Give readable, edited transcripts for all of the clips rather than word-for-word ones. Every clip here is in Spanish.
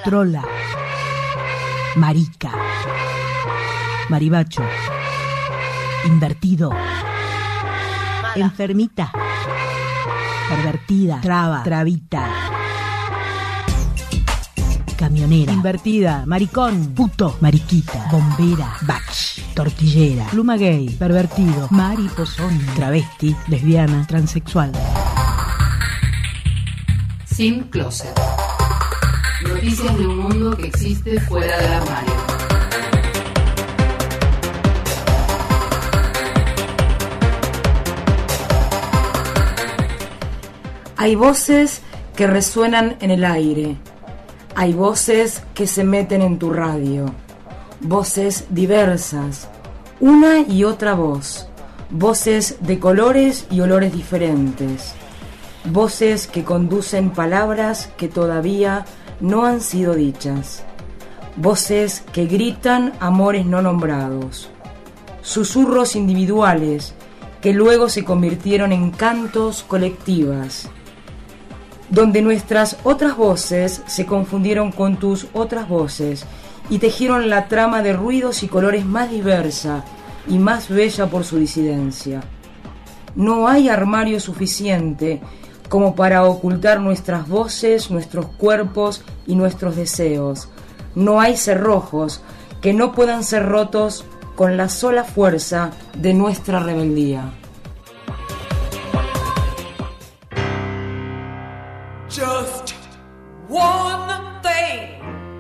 trola, marica, maribacho, invertido, enfermita, pervertida, traba, trabita, camionera, invertida, maricón, puto, mariquita, bombera, bach, tortillera, pluma gay, pervertido, mariposón, travesti, lesbiana, transexual. Sin Closet. Noticias de un mundo que existe fuera del armario. Hay voces que resuenan en el aire. Hay voces que se meten en tu radio. Voces diversas. Una y otra voz. Voces de colores y olores diferentes. Voces que conducen palabras que todavía no han sido dichas. Voces que gritan amores no nombrados. Susurros individuales que luego se convirtieron en cantos colectivas, donde nuestras otras voces se confundieron con tus otras voces y tejieron la trama de ruidos y colores más diversa y más bella por su disidencia. No hay armario suficiente como para ocultar nuestras voces, nuestros cuerpos y nuestros deseos. No hay cerrojos que no puedan ser rotos con la sola fuerza de nuestra rebeldía. Just one thing.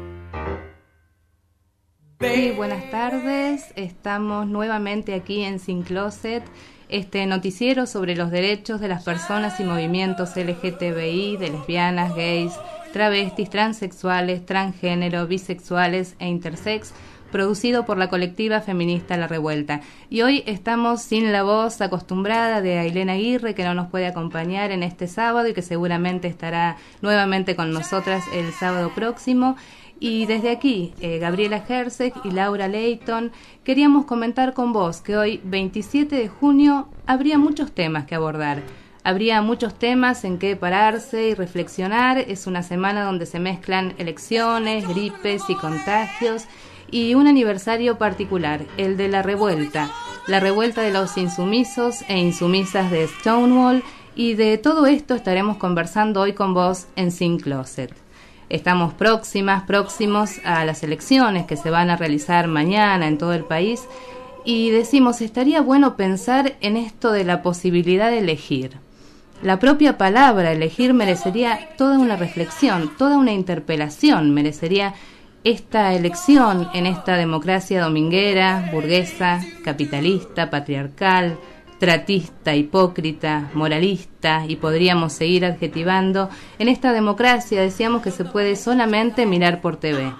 Muy buenas tardes, estamos nuevamente aquí en Sin Closet, este noticiero sobre los derechos de las personas y movimientos LGTBI, de lesbianas, gays, travestis, transexuales, transgénero, bisexuales e intersex, producido por la colectiva feminista La Revuelta. Y hoy estamos sin la voz acostumbrada de Ailén Aguirre, que no nos puede acompañar en este sábado y que seguramente estará nuevamente con nosotras el sábado próximo. Y desde aquí, Gabriela Herzeg y Laura Leighton, queríamos comentar con vos que hoy, 27 de junio, habría muchos temas que abordar. Habría muchos temas en que pararse y reflexionar. Es una semana donde se mezclan elecciones, gripes y contagios, y un aniversario particular, el de la revuelta de los insumisos e insumisas de Stonewall, y de todo esto estaremos conversando hoy con vos en Sin Closet. Estamos próximos a las elecciones que se van a realizar mañana en todo el país, y decimos, estaría bueno pensar en esto de la posibilidad de elegir. La propia palabra elegir merecería toda una reflexión, toda una interpelación, merecería esta elección en esta democracia dominguera, burguesa, capitalista, patriarcal, tratista, hipócrita, moralista, y podríamos seguir adjetivando. En esta democracia decíamos que se puede solamente mirar por TV.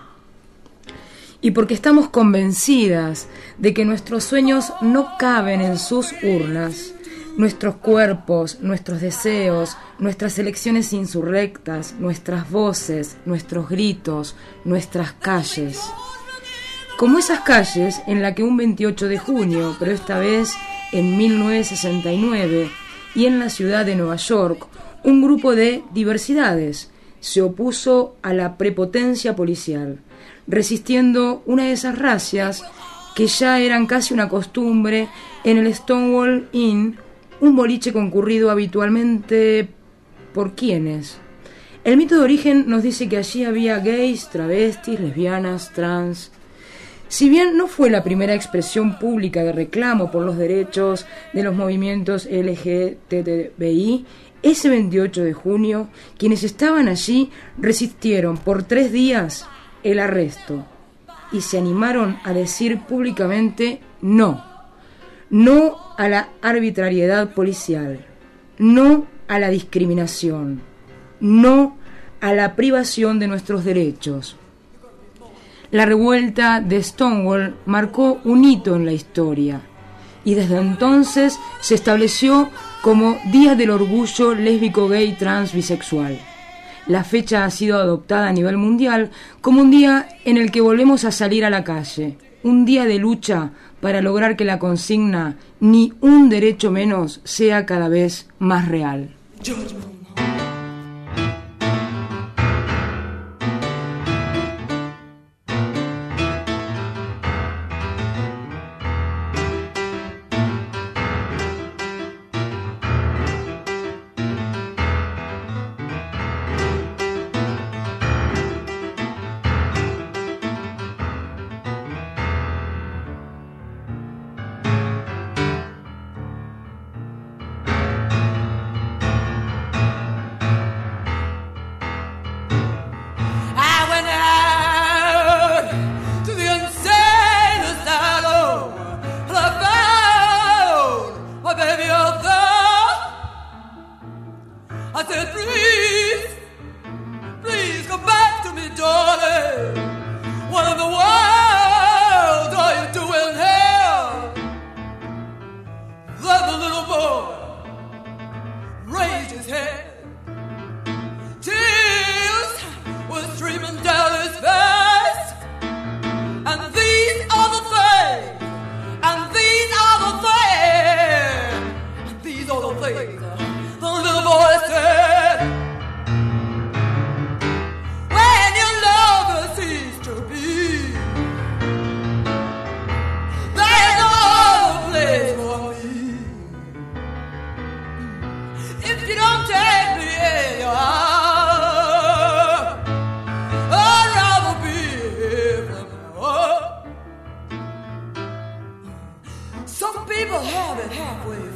Y porque estamos convencidas de que nuestros sueños no caben en sus urnas, nuestros cuerpos, nuestros deseos, nuestras elecciones insurrectas, nuestras voces, nuestros gritos, nuestras calles. Como esas calles en las que un 28 de junio, pero esta vez en 1969, y en la ciudad de Nueva York, un grupo de diversidades se opuso a la prepotencia policial, resistiendo una de esas racias que ya eran casi una costumbre en el Stonewall Inn, un boliche concurrido habitualmente por quienes. El mito de origen nos dice que allí había gays, travestis, lesbianas, trans. Si bien no fue la primera expresión pública de reclamo por los derechos de los movimientos LGTBI, ese 28 de junio, quienes estaban allí resistieron por 3 días el arresto y se animaron a decir públicamente no. No a la arbitrariedad policial, no a la discriminación, no a la privación de nuestros derechos. La revuelta de Stonewall marcó un hito en la historia y desde entonces se estableció como Día del Orgullo Lésbico, Gay, Trans, Bisexual. La fecha ha sido adoptada a nivel mundial como un día en el que volvemos a salir a la calle, un día de lucha para lograr que la consigna "ni un derecho menos" sea cada vez más real.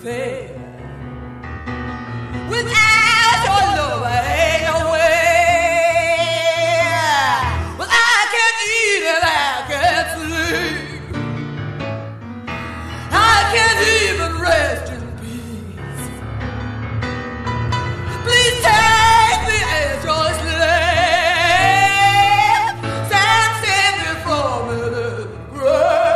fair. Without your love, I ain't nowhere. Well, I can't eat and I can't sleep. I can't even rest in peace. Please take me as your slave. Save me from the grave.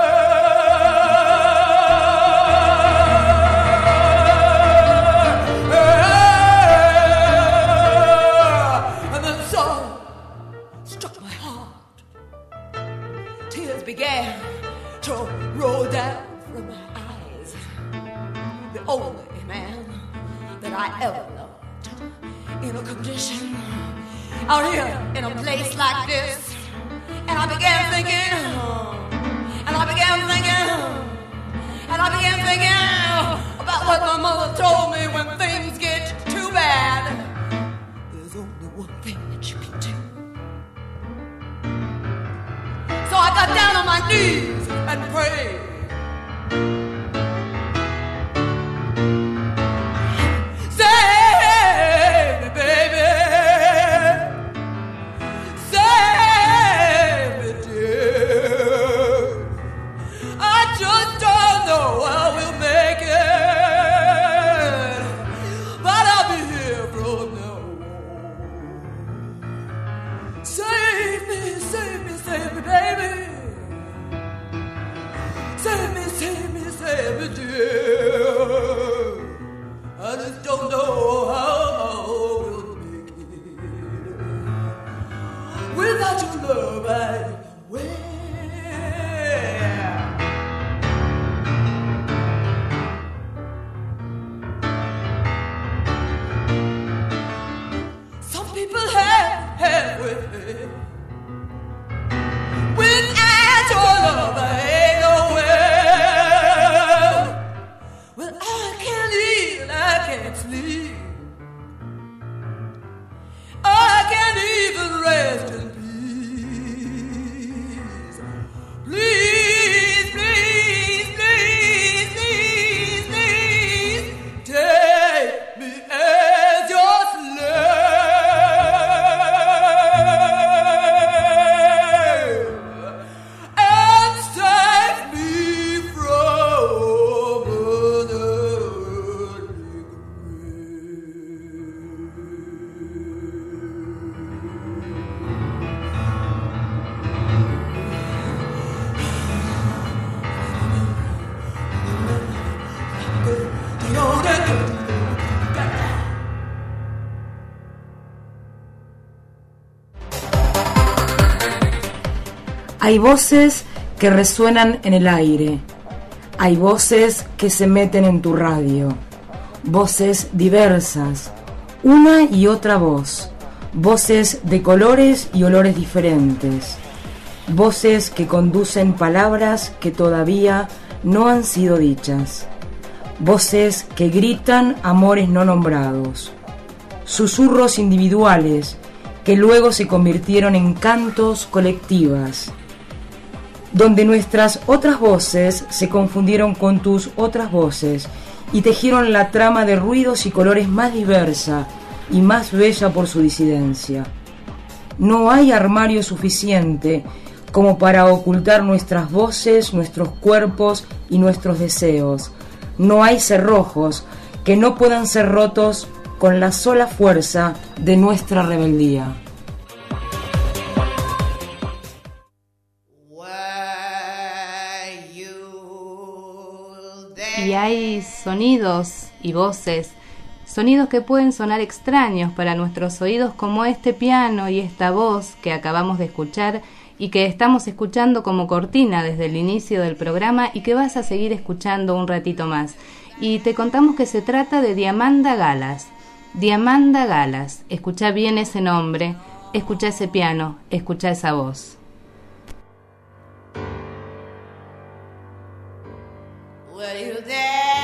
Began to roll down from my eyes. The only man that I ever loved in a condition out here in a place like this. And I began thinking, and I began thinking, and I began thinking about what my mother told me when things get too bad. There's only one thing that you can do. So I got down on my knees and prayed. Save me, baby. Save me, dear. I just don't know how we'll make it, but I'll be here from now on. Save me, save me, save me, baby. Save me, save me, save me, dear. I just don't know how we'll make it. Without your love, I will. Some people have with me. Without your love, I ain't nowhere. Well, I can't eat and I can't sleep. I can't even rest in peace. Please, please, please, please, please, take me as your slave. And save me from an early Hay voces que resuenan en el aire. Hay voces que se meten en tu radio. Voces diversas. Una y otra voz. Voces de colores y olores diferentes. Voces que conducen palabras que todavía no han sido dichas. Voces que gritan amores no nombrados. Susurros individuales que luego se convirtieron en cantos colectivas, donde nuestras otras voces se confundieron con tus otras voces y tejieron la trama de ruidos y colores más diversa y más bella por su disidencia. No hay armario suficiente como para ocultar nuestras voces, nuestros cuerpos y nuestros deseos. No hay cerrojos que no puedan ser rotos con la sola fuerza de nuestra rebeldía. Y hay sonidos y voces, sonidos que pueden sonar extraños para nuestros oídos, como este piano y esta voz que acabamos de escuchar y que estamos escuchando como cortina desde el inicio del programa y que vas a seguir escuchando un ratito más. Y te contamos que se trata de Diamanda Galas. Diamanda Galas, escucha bien ese nombre, escucha ese piano, escucha esa voz. Were you there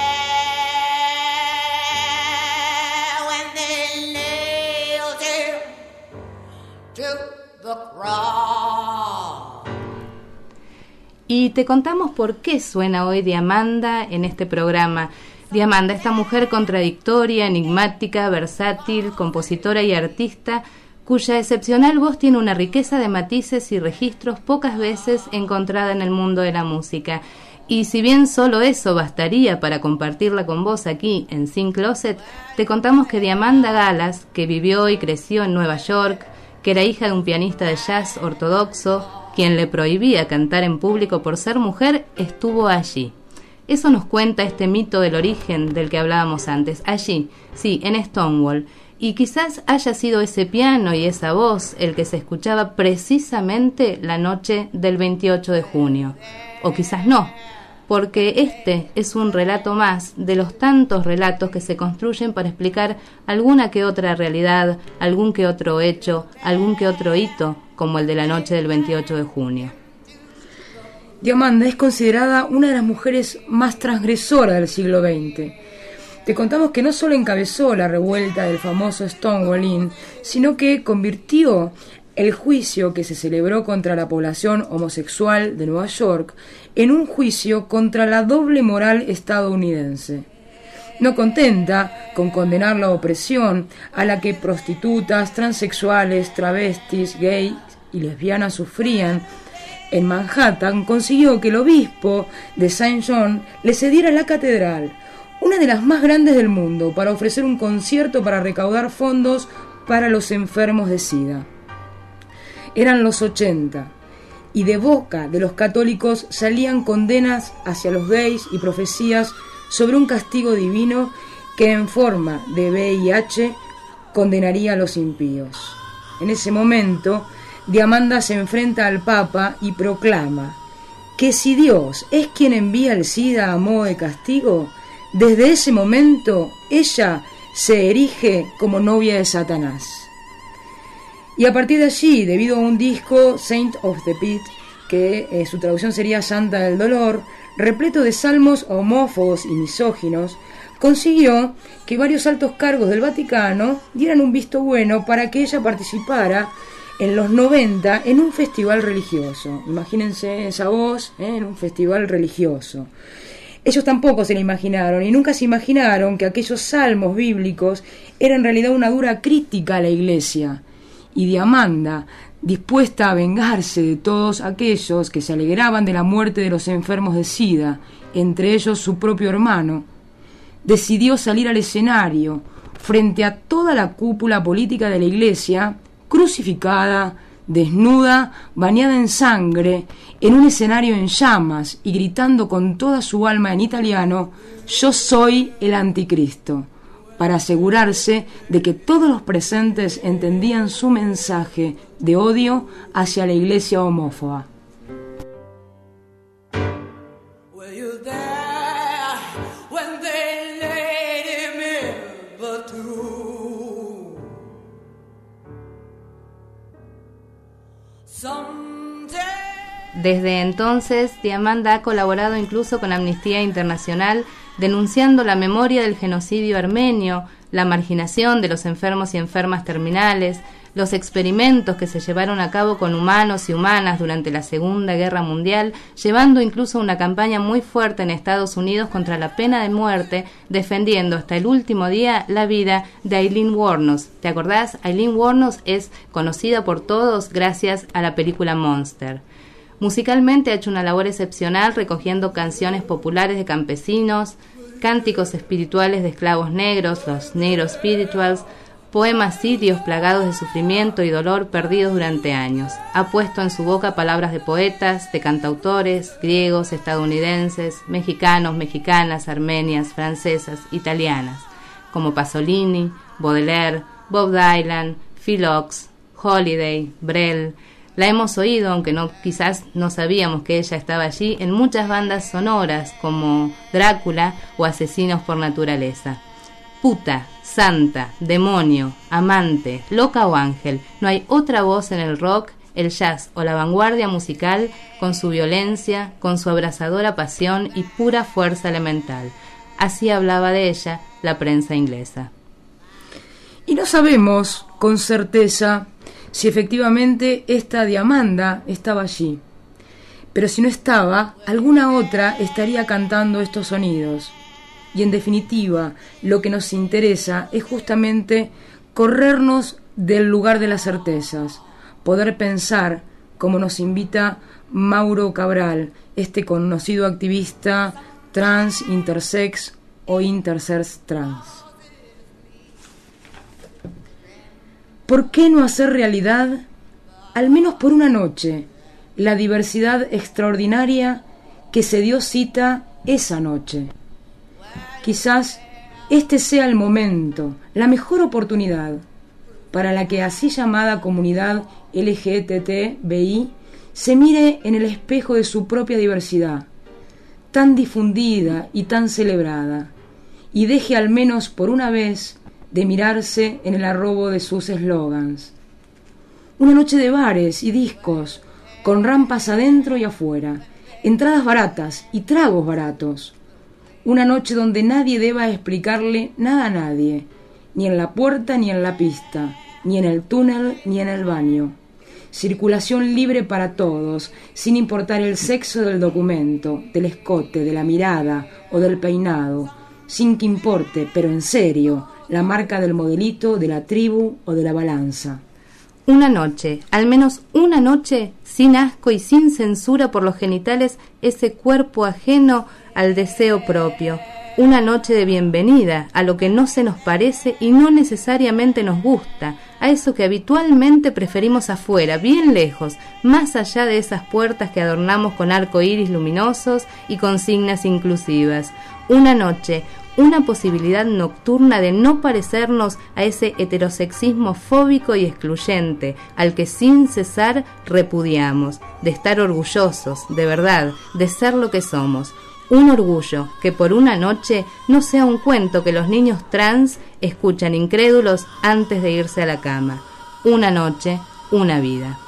when they nailed him to the cross? Y te contamos por qué suena hoy Diamanda en este programa. Diamanda, esta mujer contradictoria, enigmática, versátil, compositora y artista, cuya excepcional voz tiene una riqueza de matices y registros pocas veces encontrada en el mundo de la música. Y si bien solo eso bastaría para compartirla con vos aquí en Sin Closet, te contamos que Diamanda Galas, que vivió y creció en Nueva York, que era hija de un pianista de jazz ortodoxo, quien le prohibía cantar en público por ser mujer, estuvo allí. Eso nos cuenta este mito del origen del que hablábamos antes, allí, sí, en Stonewall. Y quizás haya sido ese piano y esa voz el que se escuchaba precisamente la noche del 28 de junio. O quizás no, porque este es un relato más de los tantos relatos que se construyen para explicar alguna que otra realidad, algún que otro hecho, algún que otro hito, como el de la noche del 28 de junio. Diamanda es considerada una de las mujeres más transgresoras del siglo XX. Te contamos que no solo encabezó la revuelta del famoso Stonewall Inn, sino que convirtió el juicio que se celebró contra la población homosexual de Nueva York en un juicio contra la doble moral estadounidense. No contenta con condenar la opresión a la que prostitutas, transexuales, travestis, gays y lesbianas sufrían en Manhattan, consiguió que el obispo de Saint John le cediera la catedral, una de las más grandes del mundo, para ofrecer un concierto para recaudar fondos para los enfermos de SIDA. Eran los 80, y de boca de los católicos salían condenas hacia los gays y profecías sobre un castigo divino que en forma de VIH condenaría a los impíos. En ese momento, Diamanda se enfrenta al Papa y proclama que si Dios es quien envía el SIDA a modo de castigo, desde ese momento ella se erige como novia de Satanás. Y a partir de allí, debido a un disco, Saint of the Pit, que su traducción sería Santa del Dolor, repleto de salmos homófobos y misóginos, consiguió que varios altos cargos del Vaticano dieran un visto bueno para que ella participara en los 90 en un festival religioso. Imagínense esa voz, en un festival religioso. Ellos tampoco se lo imaginaron y nunca se imaginaron que aquellos salmos bíblicos eran en realidad una dura crítica a la Iglesia. Y Diamanda, dispuesta a vengarse de todos aquellos que se alegraban de la muerte de los enfermos de SIDA, entre ellos su propio hermano, decidió salir al escenario frente a toda la cúpula política de la Iglesia, crucificada, desnuda, bañada en sangre, en un escenario en llamas y gritando con toda su alma en italiano: "Yo soy el anticristo", para asegurarse de que todos los presentes entendían su mensaje de odio hacia la Iglesia homófoba. Desde entonces, Diamanda ha colaborado incluso con Amnistía Internacional, denunciando la memoria del genocidio armenio, la marginación de los enfermos y enfermas terminales, los experimentos que se llevaron a cabo con humanos y humanas durante la Segunda Guerra Mundial, llevando incluso una campaña muy fuerte en Estados Unidos contra la pena de muerte, defendiendo hasta el último día la vida de Aileen Wuornos. ¿Te acordás? Aileen Wuornos es conocida por todos gracias a la película Monster. Musicalmente ha hecho una labor excepcional recogiendo canciones populares de campesinos, cánticos espirituales de esclavos negros, los Negro Spirituals, poemas sirios plagados de sufrimiento y dolor perdidos durante años. Ha puesto en su boca palabras de poetas, de cantautores, griegos, estadounidenses, mexicanos, mexicanas, armenias, francesas, italianas, como Pasolini, Baudelaire, Bob Dylan, Phil Ochs, Holiday, Brel. La hemos oído, aunque quizás no sabíamos que ella estaba allí, en muchas bandas sonoras como Drácula o Asesinos por Naturaleza. Puta, santa, demonio, amante, loca o ángel, no hay otra voz en el rock, el jazz o la vanguardia musical con su violencia, con su abrasadora pasión y pura fuerza elemental. Así hablaba de ella la prensa inglesa. Y no sabemos con certeza si efectivamente esta Diamanda estaba allí. Pero si no estaba, alguna otra estaría cantando estos sonidos. Y en definitiva, lo que nos interesa es justamente corrernos del lugar de las certezas, poder pensar, como nos invita Mauro Cabral, este conocido activista trans, intersex o intersex trans. ¿Por qué no hacer realidad, al menos por una noche, la diversidad extraordinaria que se dio cita esa noche? Quizás este sea el momento, la mejor oportunidad para la que así llamada comunidad LGTBI se mire en el espejo de su propia diversidad, tan difundida y tan celebrada, y deje al menos por una vez de mirarse en el arrobo de sus eslogans. Una noche de bares y discos, con rampas adentro y afuera, entradas baratas y tragos baratos. Una noche donde nadie deba explicarle nada a nadie, ni en la puerta ni en la pista, ni en el túnel ni en el baño. Circulación libre para todos, sin importar el sexo del documento, del escote, de la mirada o del peinado, sin que importe, pero en serio, la marca del modelito, de la tribu o de la balanza. Una noche, al menos una noche, sin asco y sin censura por los genitales, ese cuerpo ajeno al deseo propio. Una noche de bienvenida a lo que no se nos parece y no necesariamente nos gusta, a eso que habitualmente preferimos afuera, bien lejos, más allá de esas puertas que adornamos con arco iris luminosos y consignas inclusivas. Una noche, una posibilidad nocturna de no parecernos a ese heterosexismo fóbico y excluyente, al que sin cesar repudiamos, de estar orgullosos, de verdad, de ser lo que somos. Un orgullo que por una noche no sea un cuento que los niños trans escuchan incrédulos antes de irse a la cama. Una noche, una vida.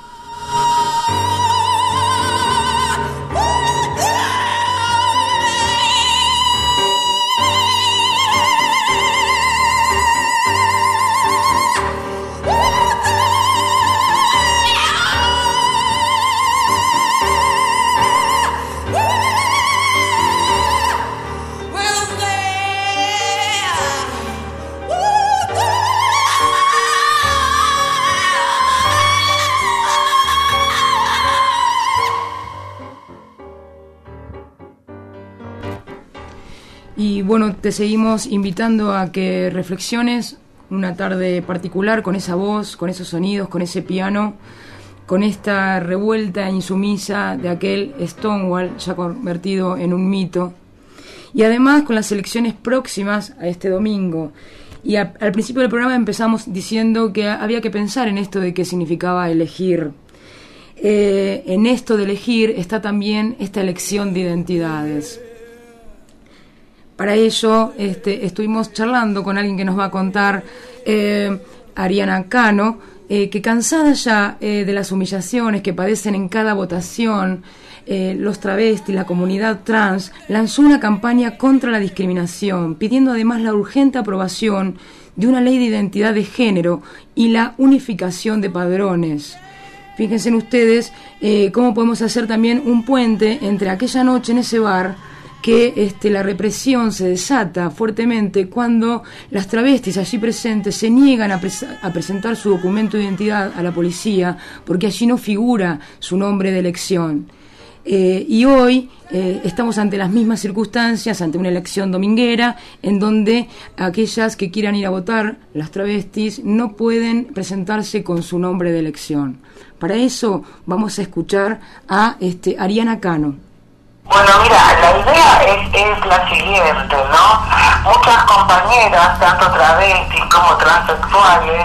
Y bueno, te seguimos invitando a que reflexiones una tarde particular con esa voz, con esos sonidos, con ese piano, con esta revuelta insumisa de aquel Stonewall ya convertido en un mito. Y además con las elecciones próximas a este domingo. Y al principio del programa empezamos diciendo que había que pensar en esto de qué significaba elegir. En esto de elegir está también esta elección de identidades. Para ello estuvimos charlando con alguien que nos va a contar, Ariana Cano, que cansada ya de las humillaciones que padecen en cada votación, los travestis, la comunidad trans, lanzó una campaña contra la discriminación, pidiendo además la urgente aprobación de una ley de identidad de género y la unificación de padrones. Fíjense ustedes cómo podemos hacer también un puente entre aquella noche en ese bar que la represión se desata fuertemente cuando las travestis allí presentes se niegan a presentar su documento de identidad a la policía porque allí no figura su nombre de elección. Y hoy estamos ante las mismas circunstancias, ante una elección dominguera, en donde aquellas que quieran ir a votar, las travestis, no pueden presentarse con su nombre de elección. Para eso vamos a escuchar a Ariana Cano. Bueno, mira, la idea es la siguiente, ¿no? Muchas compañeras, tanto travestis como transexuales,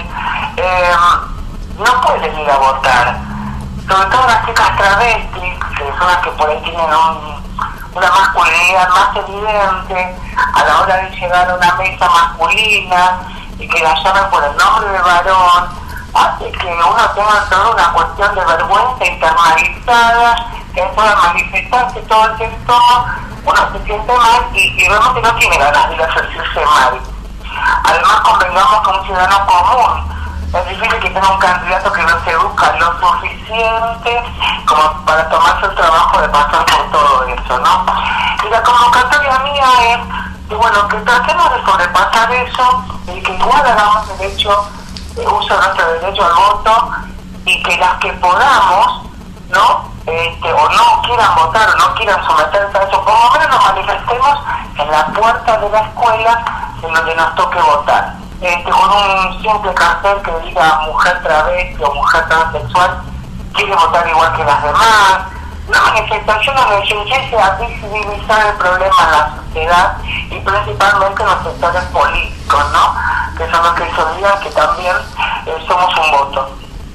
no pueden ir a votar. Sobre todo las chicas travestis, que son las que por ahí tienen una masculinidad más evidente, a la hora de llegar a una mesa masculina y que la llamen por el nombre de varón, hace que uno tenga toda una cuestión de vergüenza internalizada, que pueda manifestarse todo el tiempo, uno se siente mal y vemos que no tiene ganas de sentirse mal. Además, convengamos que un ciudadano común es difícil que tenga un candidato que no se busca lo suficiente como para tomarse el trabajo de pasar por todo eso, ¿no? Y la convocatoria mía es Y bueno, que tratemos de sobrepasar eso y que igual hagamos uso de nuestro derecho al voto y que las que podamos, ¿no? O no quieran votar o no quieran someterse a eso, por lo menos nos manifestemos en la puerta de la escuela en donde nos toque votar. Con un simple cartel que diga mujer travesti o mujer transexual quiere votar igual que las demás. Una manifestación donde se empiece a visibilizar el problema en la sociedad y principalmente en los sectores políticos, ¿no? Que son los que se olvidan que también somos un voto.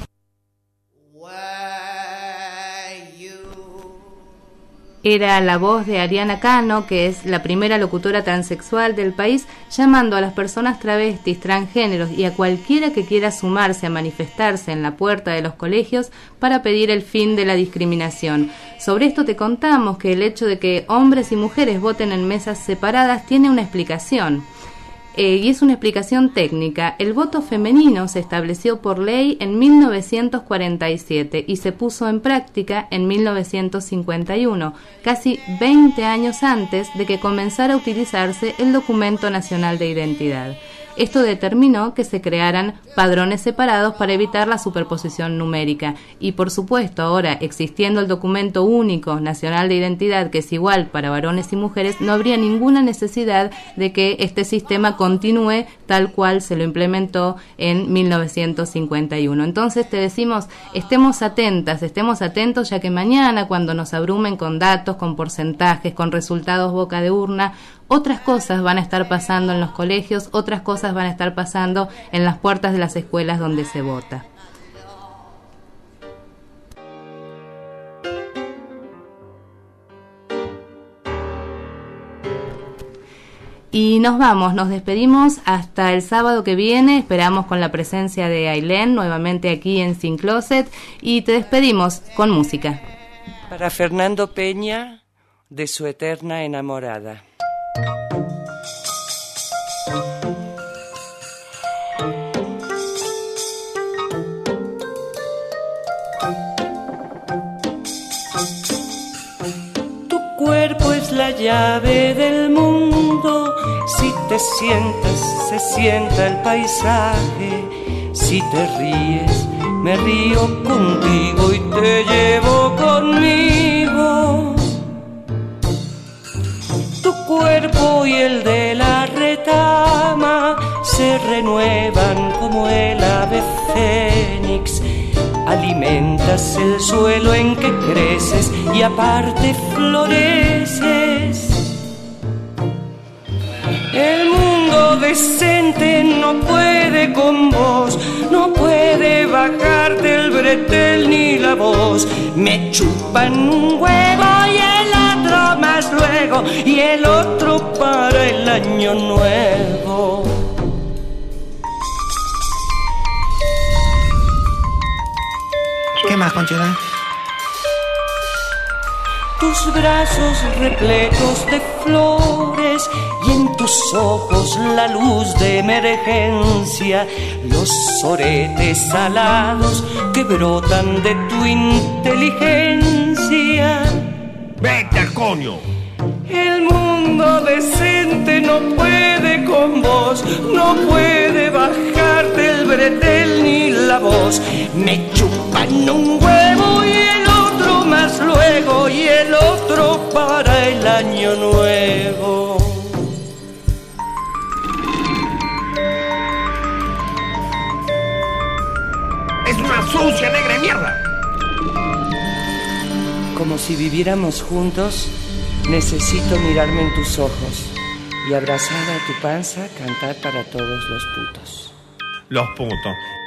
Era la voz de Ariana Cano, que es la primera locutora transexual del país, llamando a las personas travestis, transgéneros y a cualquiera que quiera sumarse a manifestarse en la puerta de los colegios para pedir el fin de la discriminación. Sobre esto te contamos que el hecho de que hombres y mujeres voten en mesas separadas tiene una explicación. Y es una explicación técnica. El voto femenino se estableció por ley en 1947 y se puso en práctica en 1951, casi 20 años antes de que comenzara a utilizarse el Documento Nacional de Identidad. Esto determinó que se crearan padrones separados para evitar la superposición numérica. Y por supuesto, ahora existiendo el Documento Único Nacional de Identidad, que es igual para varones y mujeres, no habría ninguna necesidad de que este sistema continúe tal cual se lo implementó en 1951. Entonces te decimos, estemos atentos, ya que mañana, cuando nos abrumen con datos, con porcentajes, con resultados boca de urna, otras cosas van a estar pasando en los colegios, otras cosas van a estar pasando en las puertas de las escuelas donde se vota. Y nos despedimos hasta el sábado que viene, esperamos con la presencia de Ailén nuevamente aquí en Sin Closet, y te despedimos con música. Para Fernando Peña, de su eterna enamorada. Tu cuerpo es la llave del mundo, si te sientas, se sienta el paisaje, si te ríes, me río contigo y te llevo conmigo. Tu cuerpo y el de la retama se renuevan como el ave fénix. Alimentas el suelo en que creces y aparte floreces. El mundo decente no puede con vos, no puede bajarte el bretel ni la voz. Me chupan un huevo y el otro más luego, y el otro para el año nuevo. ¿Qué más, Conchita? Tus brazos repletos de flores y en tus ojos la luz de emergencia, los soretes alados que brotan de tu inteligencia. ¡Vete al coño! El mundo decente no puede con vos, no puede bajarte el bretel ni la voz. Me chupan un huevo y el otro más luego, y el otro para el año nuevo. ¡Es una sucia negra de mierda! Como si viviéramos juntos, necesito mirarme en tus ojos y abrazada a tu panza cantar para todos los putos. Los putos.